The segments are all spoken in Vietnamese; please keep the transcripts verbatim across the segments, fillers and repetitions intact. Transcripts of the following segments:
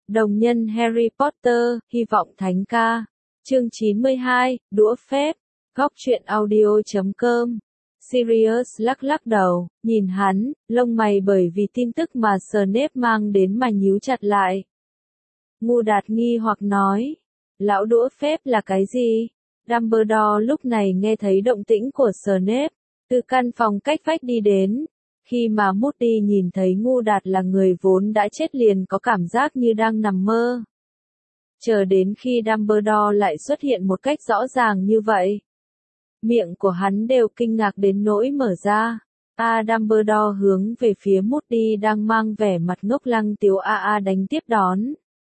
Đồng nhân Harry Potter, hy vọng thánh ca. Chương chín mươi hai, đũa phép. Góc truyện audio chấm com. Sirius lắc lắc đầu, nhìn hắn, lông mày bởi vì tin tức mà Snape mang đến mà nhíu chặt lại. Ngu Đạt nghi hoặc nói, lão đũa phép là cái gì? Dumbledore lúc này nghe thấy động tĩnh của Snape, từ căn phòng cách vách đi đến. Khi mà Moody nhìn thấy Ngu Đạt là người vốn đã chết liền có cảm giác như đang nằm mơ. Chờ đến khi Dumbledore lại xuất hiện một cách rõ ràng như vậy. Miệng của hắn đều kinh ngạc đến nỗi mở ra. A Dumbledore hướng về phía Moody đang mang vẻ mặt ngốc lăng tiếu a a đánh tiếp đón.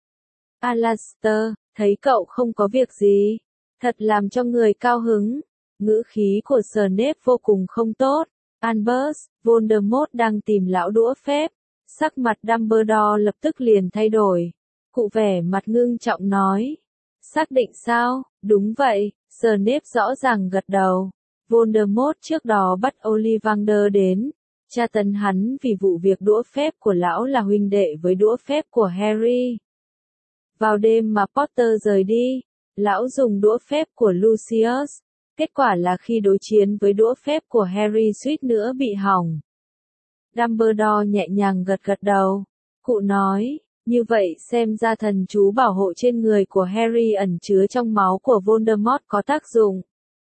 Alastor, thấy cậu không có việc gì. Thật làm cho người cao hứng. Ngữ khí của Snape vô cùng không tốt. Albus, Voldemort đang tìm lão đũa phép. Sắc mặt Dumbledore lập tức liền thay đổi. Cụ vẻ mặt ngưng trọng nói. Xác định sao? Đúng vậy, Snape rõ ràng gật đầu. Voldemort trước đó bắt Ollivander đến, tra tấn hắn vì vụ việc đũa phép của lão là huynh đệ với đũa phép của Harry. Vào đêm mà Potter rời đi, lão dùng đũa phép của Lucius. Kết quả là khi đối chiến với đũa phép của Harry suýt nữa bị hỏng. Dumbledore nhẹ nhàng gật gật đầu. Cụ nói, như vậy xem ra thần chú bảo hộ trên người của Harry ẩn chứa trong máu của Voldemort có tác dụng.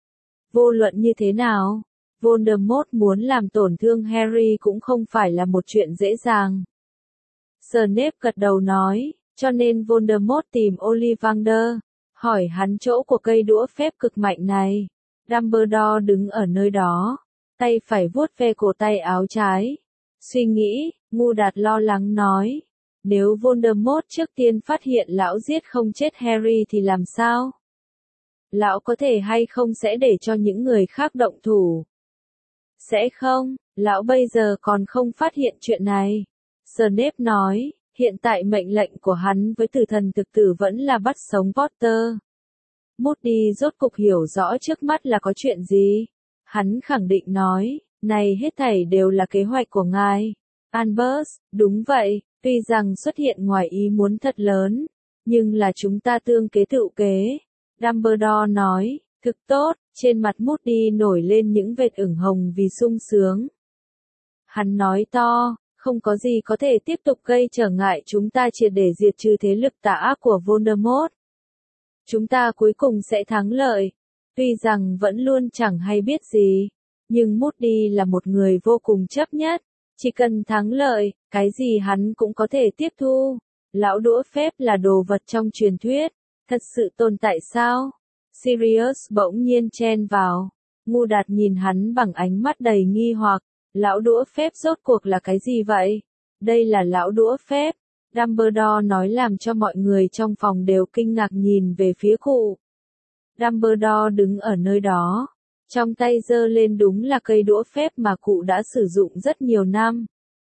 Vô luận như thế nào, Voldemort muốn làm tổn thương Harry cũng không phải là một chuyện dễ dàng. Snape gật đầu nói, cho nên Voldemort tìm Ollivander, hỏi hắn chỗ của cây đũa phép cực mạnh này. Dumbledore đứng ở nơi đó, tay phải vuốt ve cổ tay áo trái. Suy nghĩ, Ngu Đạt lo lắng nói, nếu Voldemort trước tiên phát hiện lão giết không chết Harry thì làm sao? Lão có thể hay không sẽ để cho những người khác động thủ? Sẽ không, lão bây giờ còn không phát hiện chuyện này. Snape nói, hiện tại mệnh lệnh của hắn với tử thần thực tử vẫn là bắt sống Potter. Moody rốt cục hiểu rõ trước mắt là có chuyện gì. Hắn khẳng định nói, này hết thảy đều là kế hoạch của ngài. Albus, đúng vậy, tuy rằng xuất hiện ngoài ý muốn thật lớn, nhưng là chúng ta tương kế tự kế. Dumbledore nói, thực tốt, trên mặt Moody nổi lên những vệt ửng hồng vì sung sướng. Hắn nói to, không có gì có thể tiếp tục gây trở ngại chúng ta triệt để diệt trừ thế lực tà ác của Voldemort. Chúng ta cuối cùng sẽ thắng lợi. Tuy rằng vẫn luôn chẳng hay biết gì, nhưng Moody là một người vô cùng chấp nhất. Chỉ cần thắng lợi, cái gì hắn cũng có thể tiếp thu. Lão đũa phép là đồ vật trong truyền thuyết. Thật sự tồn tại sao? Sirius bỗng nhiên chen vào. Ngu Đạt nhìn hắn bằng ánh mắt đầy nghi hoặc. Lão đũa phép rốt cuộc là cái gì vậy? Đây là lão đũa phép. Dumbledore nói làm cho mọi người trong phòng đều kinh ngạc nhìn về phía cụ. Dumbledore đứng ở nơi đó. Trong tay giơ lên đúng là cây đũa phép mà cụ đã sử dụng rất nhiều năm.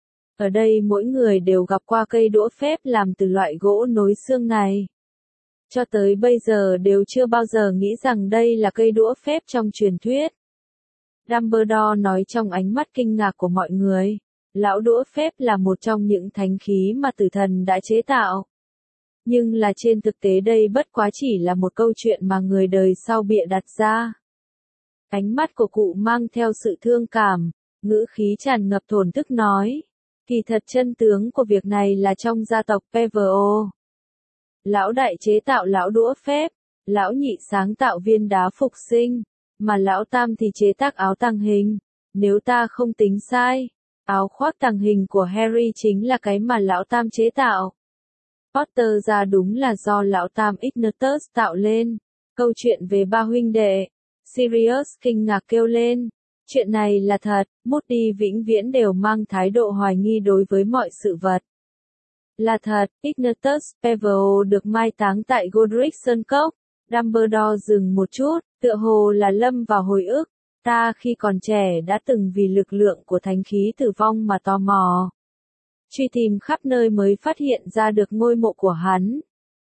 Ở đây mỗi người đều gặp qua cây đũa phép làm từ loại gỗ nối xương này. Cho tới bây giờ đều chưa bao giờ nghĩ rằng đây là cây đũa phép trong truyền thuyết. Dumbledore nói trong ánh mắt kinh ngạc của mọi người. Lão đũa phép là một trong những thánh khí mà tử thần đã chế tạo. Nhưng là trên thực tế đây bất quá chỉ là một câu chuyện mà người đời sau bịa đặt ra. Ánh mắt của cụ mang theo sự thương cảm, ngữ khí tràn ngập thổn thức nói. Kỳ thật chân tướng của việc này là trong gia tộc pê vê o. Lão đại chế tạo lão đũa phép, lão nhị sáng tạo viên đá phục sinh, mà lão tam thì chế tác áo tàng hình. Nếu ta không tính sai, áo khoác tàng hình của Harry chính là cái mà lão tam chế tạo. Potter ra đúng là do lão tam Ignatus tạo lên. Câu chuyện về ba huynh đệ. Sirius kinh ngạc kêu lên. Chuyện này là thật, Moody vĩnh viễn đều mang thái độ hoài nghi đối với mọi sự vật. Là thật, Ignatus pê vê o được mai táng tại Godric Sơn Cốc. Dumbledore dừng một chút, tựa hồ là lâm vào hồi ức. Ta khi còn trẻ đã từng vì lực lượng của thánh khí tử vong mà tò mò. Truy tìm khắp nơi mới phát hiện ra được ngôi mộ của hắn.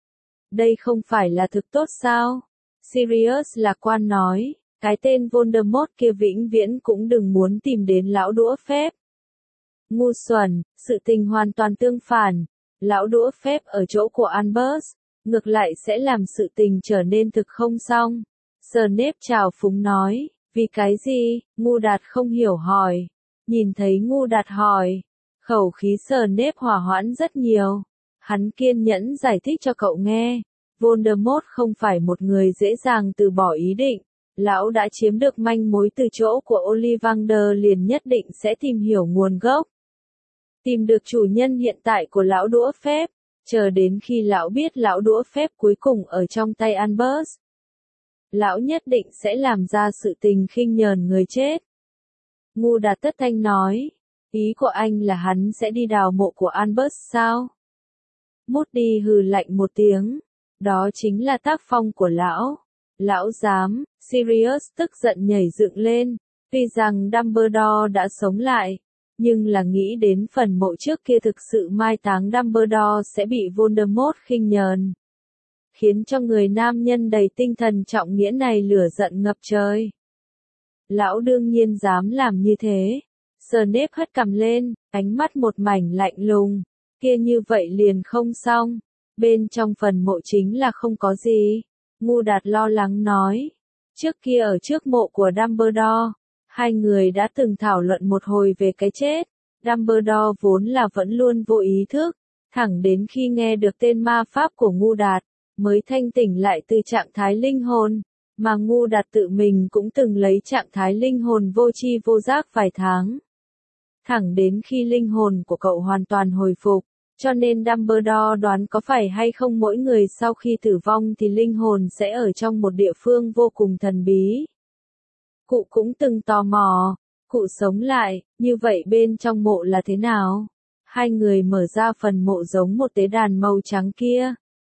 Đây không phải là thực tốt sao? Sirius lạc quan nói, cái tên Voldemort kia vĩnh viễn cũng đừng muốn tìm đến lão đũa phép. Ngu xuẩn, sự tình hoàn toàn tương phản. Lão đũa phép ở chỗ của Albus, ngược lại sẽ làm sự tình trở nên thực không xong. Snape chào phúng nói, vì cái gì? Ngu Đạt không hiểu hỏi. Nhìn thấy Ngu Đạt hỏi, khẩu khí Snape hòa hoãn rất nhiều. Hắn kiên nhẫn giải thích cho cậu nghe. Voldemort không phải một người dễ dàng từ bỏ ý định. Lão đã chiếm được manh mối từ chỗ của Ollivander liền nhất định sẽ tìm hiểu nguồn gốc. Tìm được chủ nhân hiện tại của lão đũa phép, chờ đến khi lão biết lão đũa phép cuối cùng ở trong tay Albus. Lão nhất định sẽ làm ra sự tình khinh nhờn người chết. Ngu Đạt tất thanh nói, ý của anh là hắn sẽ đi đào mộ của Albus sao? Moody hừ lạnh một tiếng, đó chính là tác phong của lão. Lão dám, Sirius tức giận nhảy dựng lên, tuy rằng Dumbledore đã sống lại, nhưng là nghĩ đến phần mộ trước kia thực sự mai táng Dumbledore sẽ bị Voldemort khinh nhờn. Khiến cho người nam nhân đầy tinh thần trọng nghĩa này lửa giận ngập trời. Lão đương nhiên dám làm như thế. Snape hất cằm lên, ánh mắt một mảnh lạnh lùng, kia như vậy liền không xong. Bên trong phần mộ chính là không có gì. Ngu Đạt lo lắng nói. Trước kia ở trước mộ của Dumbledore, hai người đã từng thảo luận một hồi về cái chết. Dumbledore vốn là vẫn luôn vô ý thức, thẳng đến khi nghe được tên ma pháp của Ngu Đạt, mới thanh tỉnh lại từ trạng thái linh hồn, mà Ngu Đạt tự mình cũng từng lấy trạng thái linh hồn vô tri vô giác vài tháng. Thẳng đến khi linh hồn của cậu hoàn toàn hồi phục, cho nên Dumbledore đoán có phải hay không mỗi người sau khi tử vong thì linh hồn sẽ ở trong một địa phương vô cùng thần bí. Cụ cũng từng tò mò, cụ sống lại, như vậy bên trong mộ là thế nào? Hai người mở ra phần mộ giống một tế đàn màu trắng kia.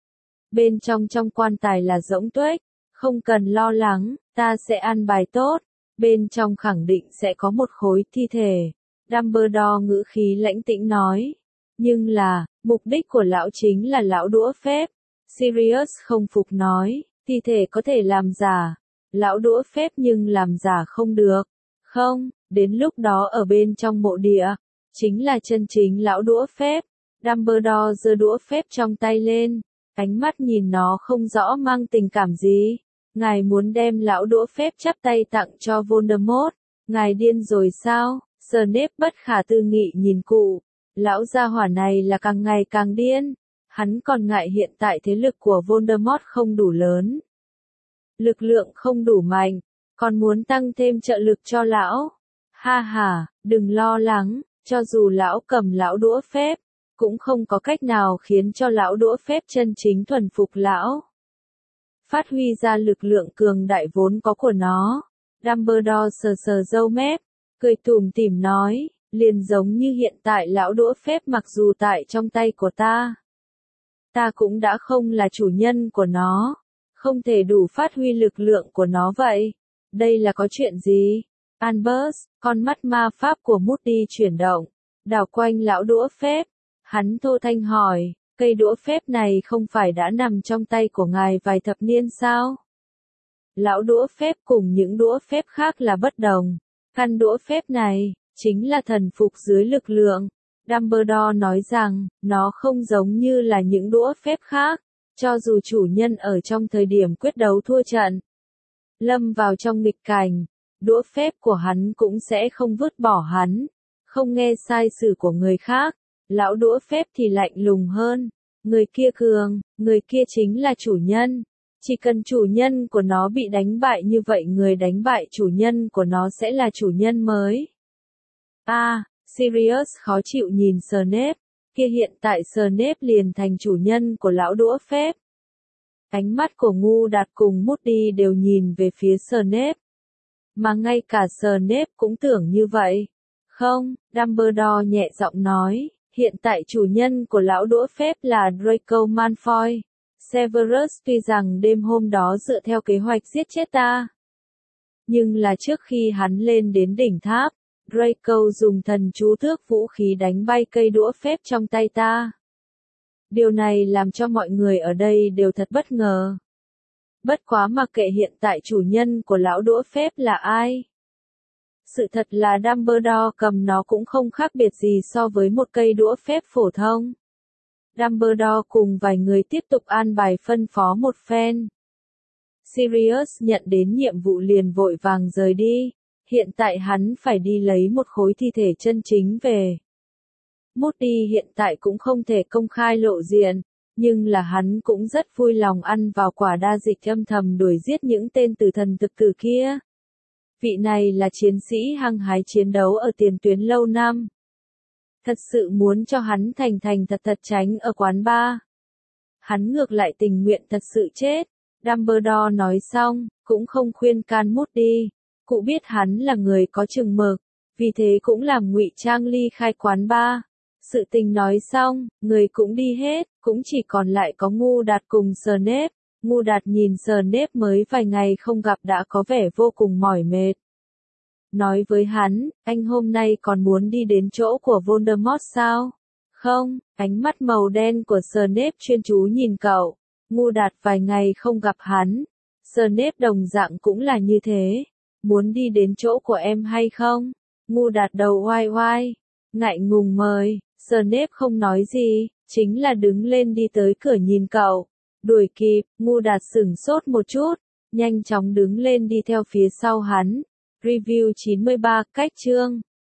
Bên trong trong quan tài là rỗng tuếch, không cần lo lắng, ta sẽ an bài tốt. Bên trong khẳng định sẽ có một khối thi thể. Dumbledore ngữ khí lãnh tĩnh nói. Nhưng là, mục đích của lão chính là lão đũa phép. Sirius không phục nói, thi thể có thể làm giả. Lão đũa phép nhưng làm giả không được. Không, đến lúc đó ở bên trong mộ địa, chính là chân chính lão đũa phép. Dumbledore giơ đũa phép trong tay lên, ánh mắt nhìn nó không rõ mang tình cảm gì. Ngài muốn đem lão đũa phép chắp tay tặng cho Voldemort. Ngài điên rồi sao? Snape bất khả tư nghị nhìn cụ. Lão gia hỏa này là càng ngày càng điên. Hắn còn ngại hiện tại thế lực của Voldemort không đủ lớn. Lực lượng không đủ mạnh, còn muốn tăng thêm trợ lực cho lão. Ha ha, đừng lo lắng, cho dù lão cầm lão đũa phép, cũng không có cách nào khiến cho lão đũa phép chân chính thuần phục lão. Phát huy ra lực lượng cường đại vốn có của nó. Dumbledore sờ sờ râu mép, cười tủm tỉm nói, liền giống như hiện tại lão đũa phép mặc dù tại trong tay của ta. Ta cũng đã không là chủ nhân của nó, không thể đủ phát huy lực lượng của nó vậy. Đây là có chuyện gì? Albus, con mắt ma pháp của Moody chuyển động, đảo quanh lão đũa phép. Hắn thô thanh hỏi, cây đũa phép này không phải đã nằm trong tay của ngài vài thập niên sao? Lão đũa phép cùng những đũa phép khác là bất đồng. Căn đũa phép này, chính là thần phục dưới lực lượng. Dumbledore nói rằng, nó không giống như là những đũa phép khác, cho dù chủ nhân ở trong thời điểm quyết đấu thua trận, lâm vào trong nghịch cảnh, đũa phép của hắn cũng sẽ không vứt bỏ hắn, không nghe sai sử của người khác. Lão đũa phép thì lạnh lùng hơn, người kia cường, người kia chính là chủ nhân. Chỉ cần chủ nhân của nó bị đánh bại như vậy người đánh bại chủ nhân của nó sẽ là chủ nhân mới. A, à, Sirius khó chịu nhìn Snape, kia hiện tại Snape liền thành chủ nhân của lão đũa phép. Ánh mắt của Ngu Đạt cùng Moody đều nhìn về phía Snape. Mà ngay cả Snape cũng tưởng như vậy. Không, Dumbledore nhẹ giọng nói, hiện tại chủ nhân của lão đũa phép là Draco Malfoy. Severus tuy rằng đêm hôm đó dựa theo kế hoạch giết chết ta, nhưng là trước khi hắn lên đến đỉnh tháp, Draco dùng thần chú thước vũ khí đánh bay cây đũa phép trong tay ta. Điều này làm cho mọi người ở đây đều thật bất ngờ. Bất quá mặc kệ hiện tại chủ nhân của lão đũa phép là ai. Sự thật là Dumbledore cầm nó cũng không khác biệt gì so với một cây đũa phép phổ thông. Dumbledore cùng vài người tiếp tục an bài phân phó một phen. Sirius nhận đến nhiệm vụ liền vội vàng rời đi, hiện tại hắn phải đi lấy một khối thi thể chân chính về. Moody hiện tại cũng không thể công khai lộ diện, nhưng là hắn cũng rất vui lòng ăn vào quả đa dịch âm thầm đuổi giết những tên tử thần thực tử kia. Vị này là chiến sĩ hăng hái chiến đấu ở tiền tuyến lâu năm. Thật sự muốn cho hắn thành thành thật thật tránh ở quán bar. Hắn ngược lại tình nguyện thật sự chết. Dumbledore nói xong, cũng không khuyên can Moody. Cụ biết hắn là người có chừng mực, vì thế cũng làm ngụy trang ly khai quán bar. Sự tình nói xong, người cũng đi hết, cũng chỉ còn lại có Ngu Đạt cùng Snape. Ngu Đạt nhìn Snape mới vài ngày không gặp đã có vẻ vô cùng mỏi mệt. Nói với hắn, anh hôm nay còn muốn đi đến chỗ của Voldemort sao? Không, ánh mắt màu đen của Snape chuyên chú nhìn cậu. Ngu Đạt vài ngày không gặp hắn. Snape đồng dạng cũng là như thế. Muốn đi đến chỗ của em hay không? Ngu Đạt đầu oai oai, ngại ngùng mời. Snape không nói gì, chính là đứng lên đi tới cửa nhìn cậu. Đuổi kịp, Ngu Đạt sửng sốt một chút, nhanh chóng đứng lên đi theo phía sau hắn. Review chín mươi ba, cách chương.